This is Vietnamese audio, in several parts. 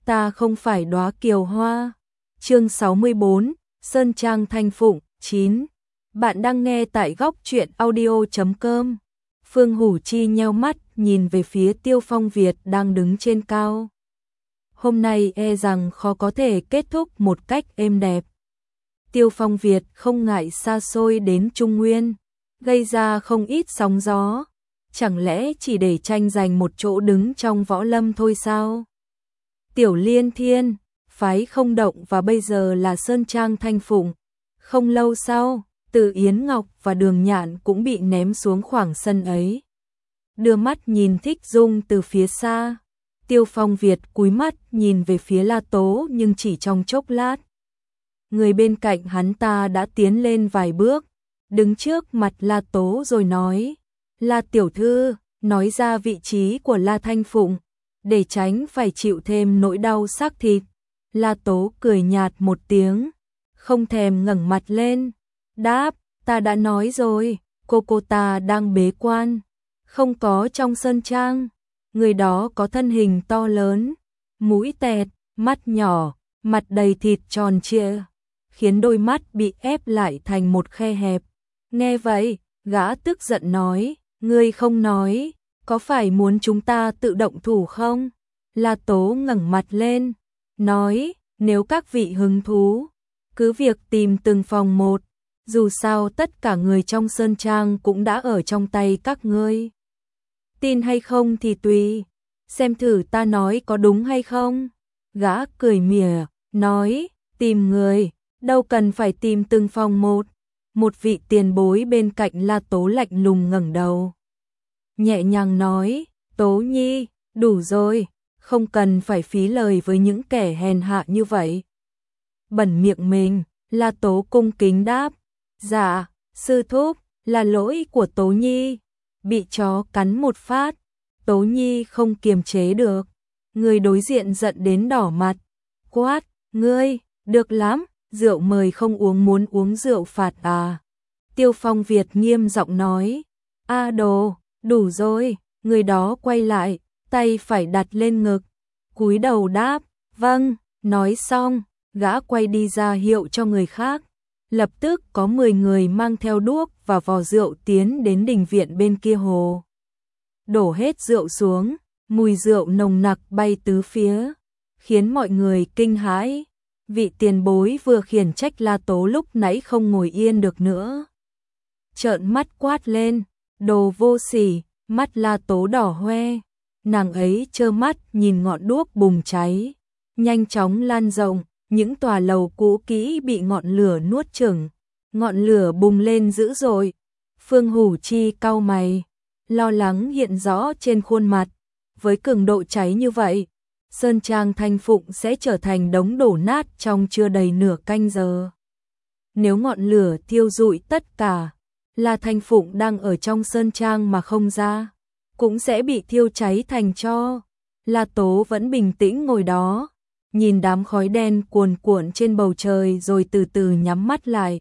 ta không phải đóa kiều hoa. Chương 64, Sơn Trang Thanh Phụng 9. Bạn đang nghe tại góc truyện audio.com. Phương Hủ Chi nheo mắt nhìn về phía Tiêu Phong Việt đang đứng trên cao. Hôm nay e rằng khó có thể kết thúc một cách êm đẹp. Tiêu Phong Việt không ngại xa xôi đến Trung Nguyên, gây ra không ít sóng gió. Chẳng lẽ chỉ để tranh giành một chỗ đứng trong võ lâm thôi sao? Tiểu Liên Thiên, phái không động và bây giờ là Sơn Trang Thanh Phụng. Không lâu sau, Từ Yến Ngọc và Đường Nhạn cũng bị ném xuống khoảng sân ấy. Đưa mắt nhìn Thích Dung từ phía xa, Tiêu Phong Việt cúi mắt nhìn về phía La Tố nhưng chỉ trong chốc lát. Người bên cạnh hắn ta đã tiến lên vài bước, đứng trước mặt La Tố rồi nói: La tiểu thư, nói ra vị trí của La Thanh Phụng, để tránh phải chịu thêm nỗi đau xác thịt. La Tố cười nhạt một tiếng, không thèm ngẩng mặt lên, đáp: ta đã nói rồi, cô ta đang bế quan, không có trong sơn trang. Người đó có thân hình to lớn, mũi tẹt, mắt nhỏ, mặt đầy thịt tròn trịa, khiến đôi mắt bị ép lại thành một khe hẹp. Nghe vậy, gã tức giận nói: ngươi không nói, có phải muốn chúng ta tự động thủ không? La Tố ngẩng mặt lên, nói: nếu các vị hứng thú, cứ việc tìm từng phòng một, dù sao tất cả người trong sơn trang cũng đã ở trong tay các ngươi. Tin hay không thì tùy, xem thử ta nói có đúng hay không. Gã cười mỉa, nói: tìm người, đâu cần phải tìm từng phòng một. Một vị tiền bối bên cạnh La Tố lạnh lùng ngẩng đầu, nhẹ nhàng nói: Tố Nhi, đủ rồi, không cần phải phí lời với những kẻ hèn hạ như vậy. Bẩn miệng mình, La Tố cung kính đáp: dạ, sư thúc, là lỗi của Tố Nhi. Bị chó cắn một phát, Tố Nhi không kiềm chế được. Người đối diện giận đến đỏ mặt, quát: ngươi, được lắm, rượu mời không uống muốn uống rượu phạt à? Tiêu Phong Việt nghiêm giọng nói: a đồ, đủ rồi. Người đó quay lại, tay phải đặt lên ngực, cúi đầu đáp: vâng. Nói xong, gã quay đi ra hiệu cho người khác. Lập tức có 10 người mang theo đuốc và vò rượu tiến đến đình viện bên kia hồ. Đổ hết rượu xuống, mùi rượu nồng nặc bay tứ phía, khiến mọi người kinh hãi. Vị tiền bối vừa khiển trách La Tố lúc nãy không ngồi yên được nữa, trợn mắt quát lên: đồ vô sỉ! Mắt La Tố đỏ hoe, nàng ấy trơ mắt nhìn ngọn đuốc bùng cháy, nhanh chóng lan rộng. Những tòa lầu cũ kỹ bị ngọn lửa nuốt chửng, ngọn lửa bùng lên dữ dội. Phương Hủ Chi cau mày, lo lắng hiện rõ trên khuôn mặt. Với cường độ cháy như vậy, Sơn Trang Thanh Phụng sẽ trở thành đống đổ nát trong chưa đầy nửa canh giờ. Nếu ngọn lửa thiêu rụi tất cả, La Thanh Phụng đang ở trong Sơn Trang mà không ra, cũng sẽ bị thiêu cháy thành tro. La Tố vẫn bình tĩnh ngồi đó, nhìn đám khói đen cuồn cuộn trên bầu trời rồi từ từ nhắm mắt lại.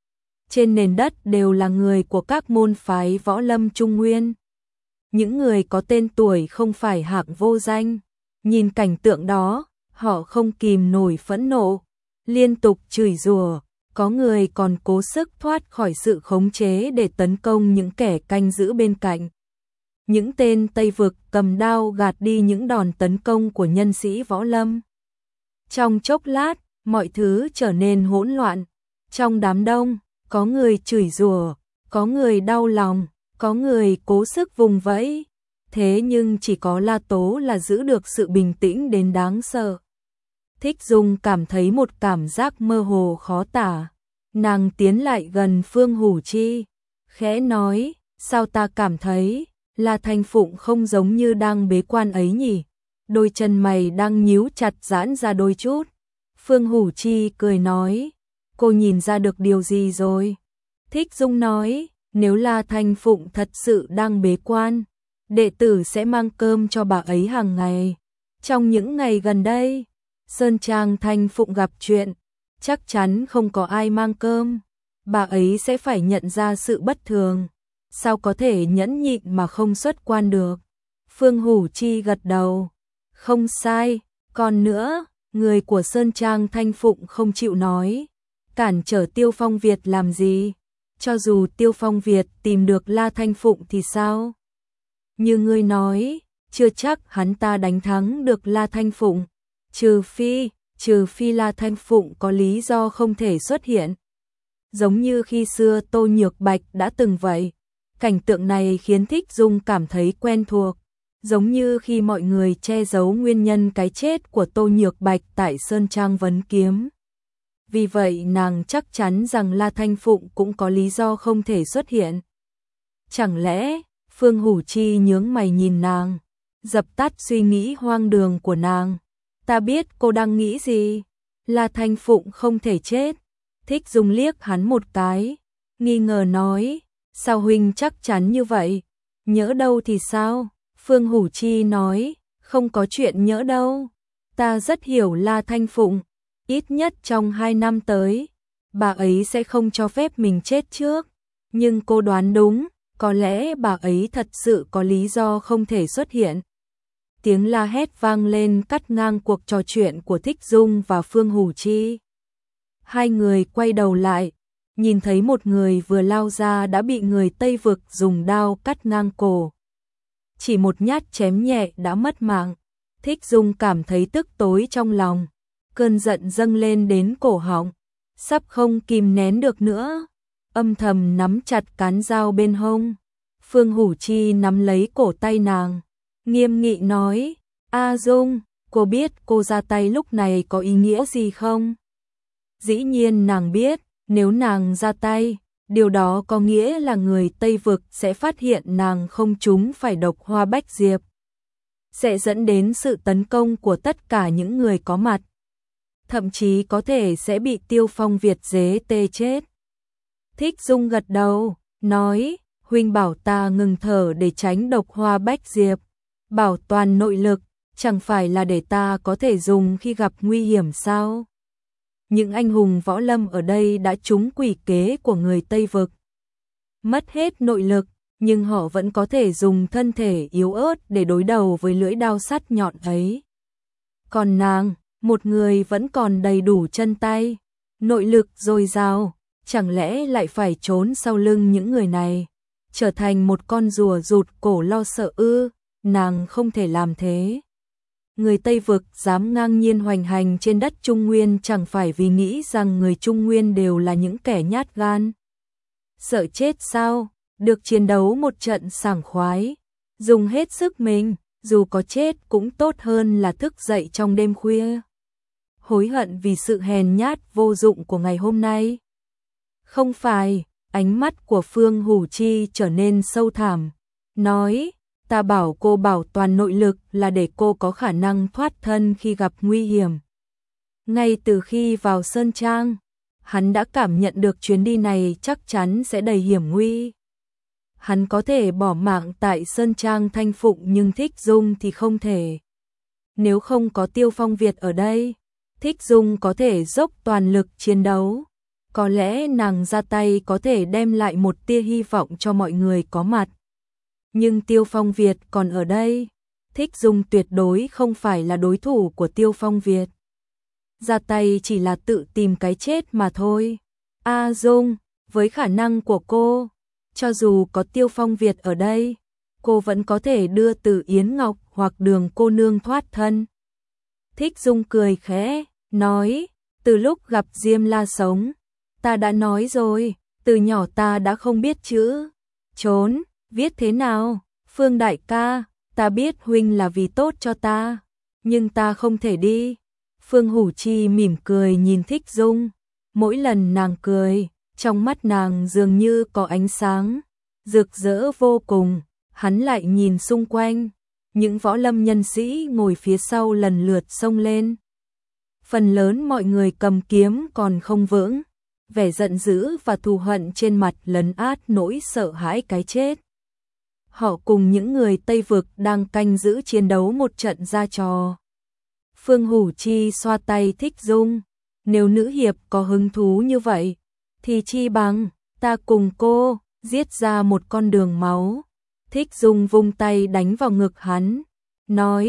Trên nền đất đều là người của các môn phái võ lâm Trung Nguyên. Những người có tên tuổi không phải hạng vô danh. Nhìn cảnh tượng đó, họ không kìm nổi phẫn nộ, liên tục chửi rủa. Có người còn cố sức thoát khỏi sự khống chế để tấn công những kẻ canh giữ bên cạnh. Những tên Tây Vực cầm đao gạt đi những đòn tấn công của nhân sĩ võ lâm. Trong chốc lát, mọi thứ trở nên hỗn loạn. Trong đám đông, có người chửi rủa, có người đau lòng, có người cố sức vùng vẫy. Thế nhưng chỉ có La Tố là giữ được sự bình tĩnh đến đáng sợ. Thích Dung cảm thấy một cảm giác mơ hồ khó tả. Nàng tiến lại gần Phương Hủ Chi, khẽ nói: sao ta cảm thấy La Thanh Phụng không giống như đang bế quan ấy nhỉ? Đôi chân mày đang nhíu chặt giãn ra đôi chút. Phương Hủ Chi cười nói: cô nhìn ra được điều gì rồi? Thích Dung nói: nếu La Thanh Phụng thật sự đang bế quan, đệ tử sẽ mang cơm cho bà ấy hàng ngày. Trong những ngày gần đây, Sơn Trang Thanh Phụng gặp chuyện, chắc chắn không có ai mang cơm. Bà ấy sẽ phải nhận ra sự bất thường. Sao có thể nhẫn nhịn mà không xuất quan được? Phương Hủ Chi gật đầu. Không sai, Còn nữa, người của Sơn Trang Thanh Phụng không chịu nói, cản trở Tiêu Phong Việt làm gì? Cho dù Tiêu Phong Việt tìm được La Thanh Phụng thì sao? Như ngươi nói, chưa chắc hắn ta đánh thắng được La Thanh Phụng, trừ phi La Thanh Phụng có lý do không thể xuất hiện. Giống như khi xưa Tô Nhược Bạch đã từng vậy. Cảnh tượng này khiến Thích Dung cảm thấy quen thuộc, giống như khi mọi người che giấu nguyên nhân cái chết của Tô Nhược Bạch tại Sơn Trang Vấn Kiếm. Vì vậy nàng chắc chắn rằng La Thanh Phụng cũng có lý do không thể xuất hiện. Chẳng lẽ, Phương Hủ Chi nhướng mày nhìn nàng, dập tắt suy nghĩ hoang đường của nàng. Ta biết cô đang nghĩ gì. La Thanh Phụng không thể chết. Thích Dung liếc hắn một cái, nghi ngờ nói, sao huynh chắc chắn như vậy? Nhỡ đâu thì sao? Phương Hủ Chi nói, không có chuyện nhỡ đâu. Ta rất hiểu La Thanh Phụng, ít nhất trong 2 năm tới, bà ấy sẽ không cho phép mình chết trước. Nhưng cô đoán đúng, có lẽ bà ấy thật sự có lý do không thể xuất hiện. Tiếng la hét vang lên cắt ngang cuộc trò chuyện của Thích Dung và Phương Hủ Chi. Hai người quay đầu lại, nhìn thấy một người vừa lao ra đã bị người Tây Vực dùng đao cắt ngang cổ. Chỉ một nhát chém nhẹ đã mất mạng. Thích Dung cảm thấy tức tối trong lòng, cơn giận dâng lên đến cổ họng, sắp không kìm nén được nữa, âm thầm nắm chặt cán dao bên hông. Phương Hủ Chi nắm lấy cổ tay nàng, nghiêm nghị nói, A Dung, cô biết cô ra tay lúc này có ý nghĩa gì không? Dĩ nhiên nàng biết, nếu nàng ra tay, điều đó có nghĩa là người Tây Vực sẽ phát hiện nàng không trúng phải độc hoa bách diệp, sẽ dẫn đến sự tấn công của tất cả những người có mặt. Thậm chí có thể sẽ bị Tiêu Phong Việt dế tê chết. Thích Dung gật đầu, nói, huynh bảo ta ngừng thở để tránh độc hoa bách diệp, bảo toàn nội lực, chẳng phải là để ta có thể dùng khi gặp nguy hiểm sao? Những anh hùng võ lâm ở đây đã trúng quỷ kế của người Tây Vực. Mất hết nội lực, nhưng họ vẫn có thể dùng thân thể yếu ớt để đối đầu với lưỡi đao sắt nhọn ấy. Còn nàng, một người vẫn còn đầy đủ chân tay, nội lực dồi dào, chẳng lẽ lại phải trốn sau lưng những người này, trở thành một con rùa rụt cổ lo sợ ư? Nàng không thể làm thế. Người Tây Vực dám ngang nhiên hoành hành trên đất Trung Nguyên chẳng phải vì nghĩ rằng người Trung Nguyên đều là những kẻ nhát gan, sợ chết sao? Được chiến đấu một trận sảng khoái, dùng hết sức mình, dù có chết cũng tốt hơn là thức dậy trong đêm khuya, hối hận vì sự hèn nhát vô dụng của ngày hôm nay. Không phải, ánh mắt của Phương Hủ Chi trở nên sâu thẳm, nói, ta bảo cô bảo toàn nội lực là để cô có khả năng thoát thân khi gặp nguy hiểm. Ngay từ khi vào Sơn Trang, hắn đã cảm nhận được chuyến đi này chắc chắn sẽ đầy hiểm nguy. Hắn có thể bỏ mạng tại Sơn Trang Thanh Phụng nhưng Thích Dung thì không thể. Nếu không có Tiêu Phong Việt ở đây, Thích Dung có thể dốc toàn lực chiến đấu. Có lẽ nàng ra tay có thể đem lại một tia hy vọng cho mọi người có mặt. Nhưng Tiêu Phong Việt còn ở đây, Thích Dung tuyệt đối không phải là đối thủ của Tiêu Phong Việt. Ra tay chỉ là tự tìm cái chết mà thôi. A Dung, với khả năng của cô, cho dù có Tiêu Phong Việt ở đây, cô vẫn có thể đưa Từ Yến Ngọc hoặc Đường cô nương thoát thân. Thích Dung cười khẽ, nói, từ lúc gặp Diêm La sống, ta đã nói rồi, từ nhỏ ta đã không biết chữ trốn, viết thế nào. Phương đại ca, ta biết huynh là vì tốt cho ta, nhưng ta không thể đi. Phương Hủ Chi mỉm cười nhìn Thích Dung, mỗi lần nàng cười, trong mắt nàng dường như có ánh sáng, rực rỡ vô cùng. Hắn lại nhìn xung quanh, những võ lâm nhân sĩ ngồi phía sau lần lượt xông lên. Phần lớn mọi người cầm kiếm còn không vững, vẻ giận dữ và thù hận trên mặt lấn át nỗi sợ hãi cái chết. Họ cùng những người Tây Vực đang canh giữ chiến đấu một trận ra trò. Phương Hủ Chi xoa tay Thích Dung, nếu nữ hiệp có hứng thú như vậy, thì chi bằng ta cùng cô giết ra một con đường máu. Thích Dung vung tay đánh vào ngực hắn, nói,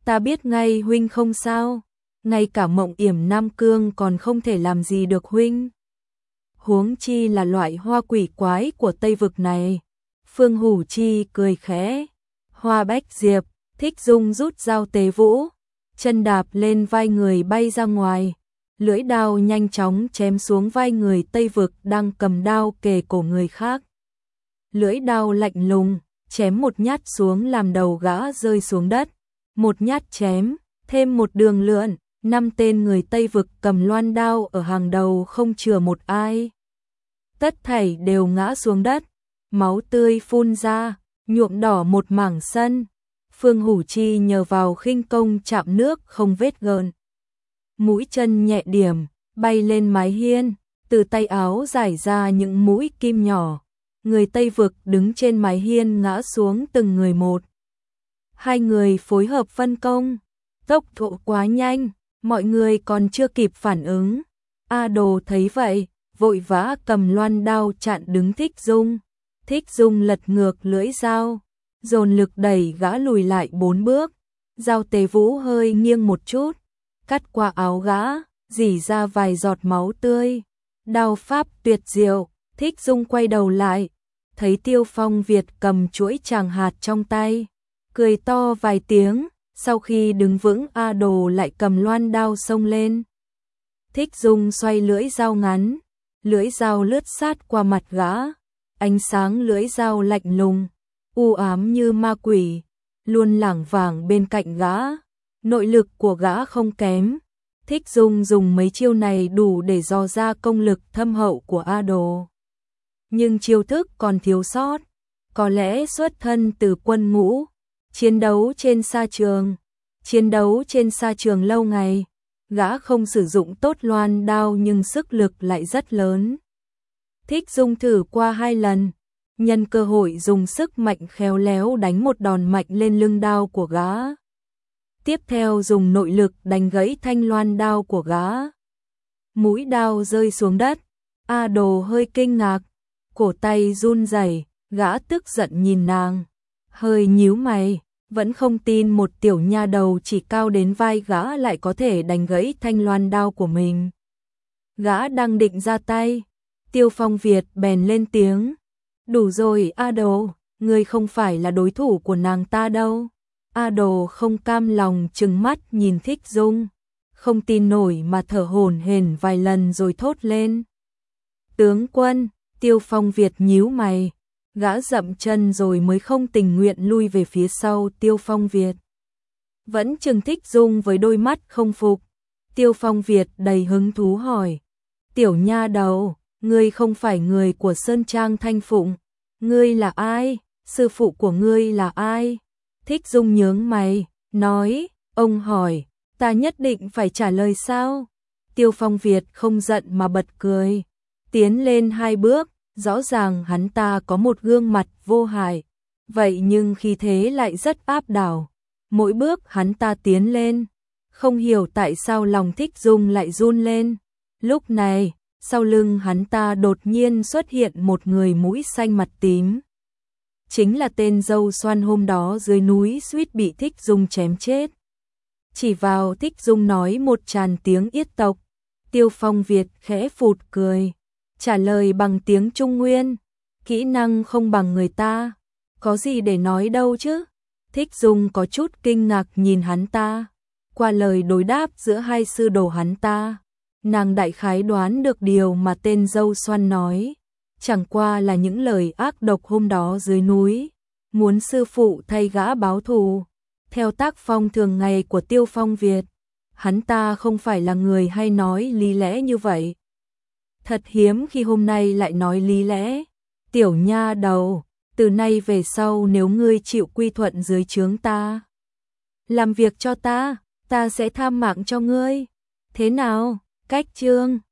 Ta biết ngay huynh không sao, ngay cả Mộng Yểm Nam Cương còn không thể làm gì được huynh. Huống chi là loại hoa quỷ quái của Tây Vực này. Phương Hủ Chi cười khẽ. Hoa Bách Diệp, Thích Dung rút dao tế vũ, chân đạp lên vai người bay ra ngoài. Lưỡi đao nhanh chóng chém xuống vai người Tây Vực đang cầm đao kề cổ người khác. Lưỡi đao lạnh lùng, chém một nhát xuống làm đầu gã rơi xuống đất. Một nhát chém, thêm một đường lượn, 5 tên người Tây Vực cầm loan đao ở hàng đầu không chừa một ai. Tất thảy đều ngã xuống đất, máu tươi phun ra, nhuộm đỏ một mảng sân. Phương Hủ Chi nhờ vào khinh công chạm nước không vết gợn. Mũi chân nhẹ điểm, bay lên mái hiên, từ tay áo giải ra những mũi kim nhỏ. Người Tây Vực đứng trên mái hiên ngã xuống từng người một. Hai người phối hợp phân công, tốc độ quá nhanh, mọi người còn chưa kịp phản ứng. A Đồ thấy vậy, vội vã cầm loan đao chặn đứng Thích Dung. Thích Dung lật ngược lưỡi dao, dồn lực đẩy gã lùi lại 4 bước. Dao tế vũ hơi nghiêng một chút, cắt qua áo gã, rỉ ra vài giọt máu tươi. Đao pháp tuyệt diệu, Thích Dung quay đầu lại, thấy Tiêu Phong Việt cầm chuỗi tràng hạt trong tay, cười to vài tiếng. Sau khi đứng vững, A Đồ lại cầm loan đao xông lên. Thích Dung xoay lưỡi dao ngắn, lưỡi dao lướt sát qua mặt gã, ánh sáng lưỡi dao lạnh lùng, u ám như ma quỷ, luôn lảng vảng bên cạnh gã. Nội lực của gã không kém, Thích Dung dùng mấy chiêu này đủ để dò ra công lực thâm hậu của A Đồ. Nhưng chiêu thức còn thiếu sót, có lẽ xuất thân từ quân ngũ, chiến đấu trên sa trường lâu ngày. Gã không sử dụng tốt loan đao nhưng sức lực lại rất lớn. Thích Dung thử qua 2 lần, nhân cơ hội dùng sức mạnh khéo léo đánh một đòn mạnh lên lưng đao của gã. Tiếp theo dùng nội lực đánh gãy thanh loan đao của gã. Mũi đao rơi xuống đất, A Đồ hơi kinh ngạc, cổ tay run rẩy, gã tức giận nhìn nàng, hơi nhíu mày, vẫn không tin một tiểu nha đầu chỉ cao đến vai gã lại có thể đánh gãy thanh loan đao của mình. Gã đang định ra tay, Tiêu Phong Việt bèn lên tiếng, đủ rồi A Đồ, ngươi không phải là đối thủ của nàng ta đâu. A Đồ không cam lòng trừng mắt nhìn Thích Dung, không tin nổi mà thở hổn hển vài lần rồi thốt lên. Tướng quân, Tiêu Phong Việt nhíu mày, gã dậm chân rồi mới không tình nguyện lui về phía sau Tiêu Phong Việt. Vẫn trừng Thích Dung với đôi mắt không phục. Tiêu Phong Việt đầy hứng thú hỏi, tiểu nha đầu, ngươi không phải người của Sơn Trang Thanh Phụng, ngươi là ai, sư phụ của ngươi là ai? Thích Dung nhướng mày, nói, ông hỏi, ta nhất định phải trả lời sao? Tiêu Phong Việt không giận mà bật cười, tiến lên 2 bước, rõ ràng hắn ta có một gương mặt vô hại, vậy nhưng khí thế lại rất áp đảo. Mỗi bước hắn ta tiến lên, không hiểu tại sao lòng Thích Dung lại run lên. Lúc này, sau lưng hắn ta đột nhiên xuất hiện một người mũi xanh mặt tím. Chính là tên dâu xoăn hôm đó dưới núi suýt bị Thích Dung chém chết. Chỉ vào Thích Dung nói một tràn tiếng Yết tộc. Tiêu Phong Việt khẽ phụt cười, trả lời bằng tiếng Trung Nguyên, kỹ năng không bằng người ta, có gì để nói đâu chứ. Thích Dung có chút kinh ngạc nhìn hắn ta, qua lời đối đáp giữa hai sư đồ hắn ta, nàng đại khái đoán được điều mà tên dâu xoăn nói, chẳng qua là những lời ác độc hôm đó dưới núi, muốn sư phụ thay gã báo thù. Theo tác phong thường ngày của Tiêu Phong Việt, hắn ta không phải là người hay nói lý lẽ như vậy. Thật hiếm khi hôm nay lại nói lý lẽ. Tiểu nha đầu, từ nay về sau nếu ngươi chịu quy thuận dưới trướng ta, làm việc cho ta sẽ tham mạng cho ngươi. Thế nào, cách chương